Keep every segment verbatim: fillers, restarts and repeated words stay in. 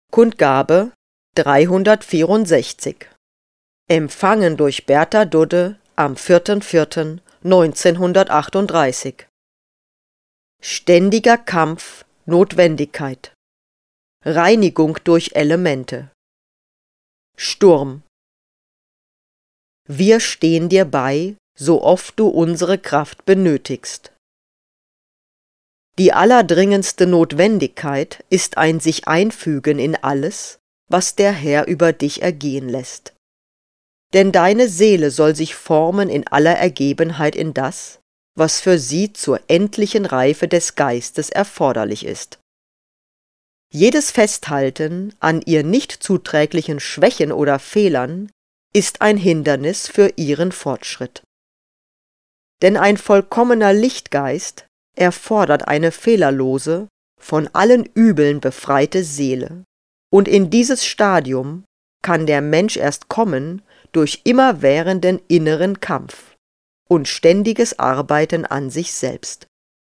Kundgabe dreihundertvierundsechzig. Empfangen durch Bertha Dudde am vierter vierter neunzehnhundertachtunddreißig. Ständiger Kampf, Notwendigkeit. Reinigung durch Elemente. Sturm. Wir stehen dir bei, so oft du unsere Kraft benötigst. Die allerdringendste Notwendigkeit ist ein sich einfügen in alles, was der Herr über dich ergehen lässt. Denn deine Seele soll sich formen in aller Ergebenheit in das, was für sie zur endlichen Reife des Geistes erforderlich ist. Jedes Festhalten an ihr nicht zuträglichen Schwächen oder Fehlern ist ein Hindernis für ihren Fortschritt. Denn ein vollkommener Lichtgeist erfordert eine fehlerlose, von allen Übeln befreite Seele, und in dieses Stadium kann der Mensch erst kommen durch immerwährenden inneren Kampf und ständiges Arbeiten an sich selbst.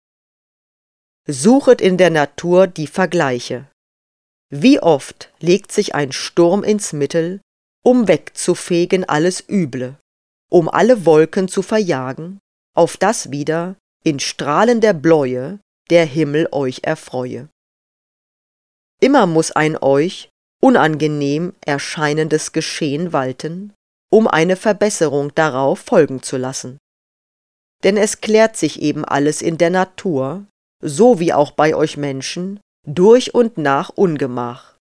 Suchet in der Natur die Vergleiche. Wie oft legt sich ein Sturm ins Mittel, um wegzufegen alles Üble, um alle Wolken zu verjagen, auf das wieder in strahlender Bläue der Himmel euch erfreue. Immer muß ein euch unangenehm erscheinendes Geschehen walten, um eine Verbesserung darauf folgen zu lassen. Denn es klärt sich eben alles in der Natur, so wie auch bei euch Menschen, durch und nach Ungemach.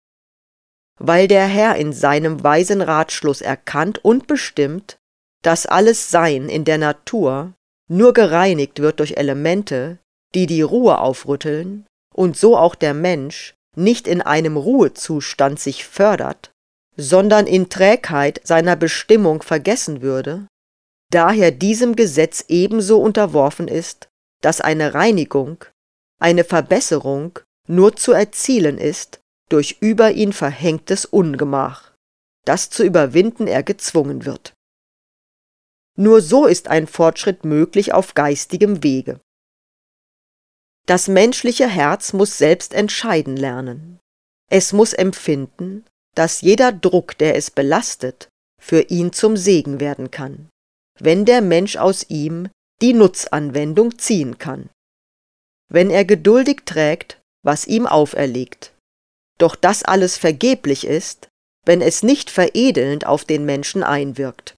Weil der Herr in seinem weisen Ratschluss erkannt und bestimmt, dass alles Sein in der Natur nur gereinigt wird durch Elemente, die die Ruhe aufrütteln, und so auch der Mensch nicht in einem Ruhezustand sich fördert, sondern in Trägheit seiner Bestimmung vergessen würde, daher diesem Gesetz ebenso unterworfen ist, dass eine Reinigung, eine Verbesserung nur zu erzielen ist durch über ihn verhängtes Ungemach, das zu überwinden er gezwungen wird. Nur so ist ein Fortschritt möglich auf geistigem Wege. Das menschliche Herz muss selbst entscheiden lernen. Es muss empfinden, dass jeder Druck, der es belastet, für ihn zum Segen werden kann, wenn der Mensch aus ihm die Nutzanwendung ziehen kann. Wenn er geduldig trägt, was ihm auferlegt, doch das alles vergeblich ist, wenn es nicht veredelnd auf den Menschen einwirkt.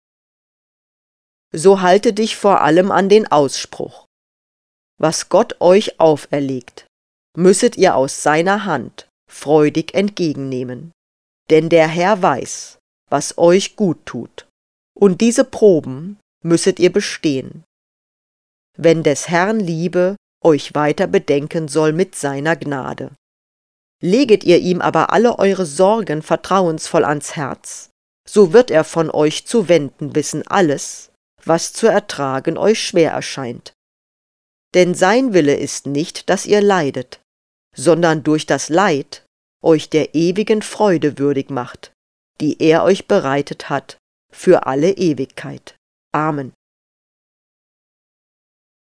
So halte dich vor allem an den Ausspruch: Was Gott euch auferlegt, müsset ihr aus seiner Hand freudig entgegennehmen, denn der Herr weiß, was euch gut tut, und diese Proben müsset ihr bestehen, wenn des Herrn Liebe euch weiter bedenken soll mit seiner Gnade. Leget ihr ihm aber alle eure Sorgen vertrauensvoll ans Herz, so wird er von euch zu wenden wissen alles, was zu ertragen euch schwer erscheint. Denn sein Wille ist nicht, dass ihr leidet, sondern durch das Leid euch der ewigen Freude würdig macht, die er euch bereitet hat für alle Ewigkeit. Amen.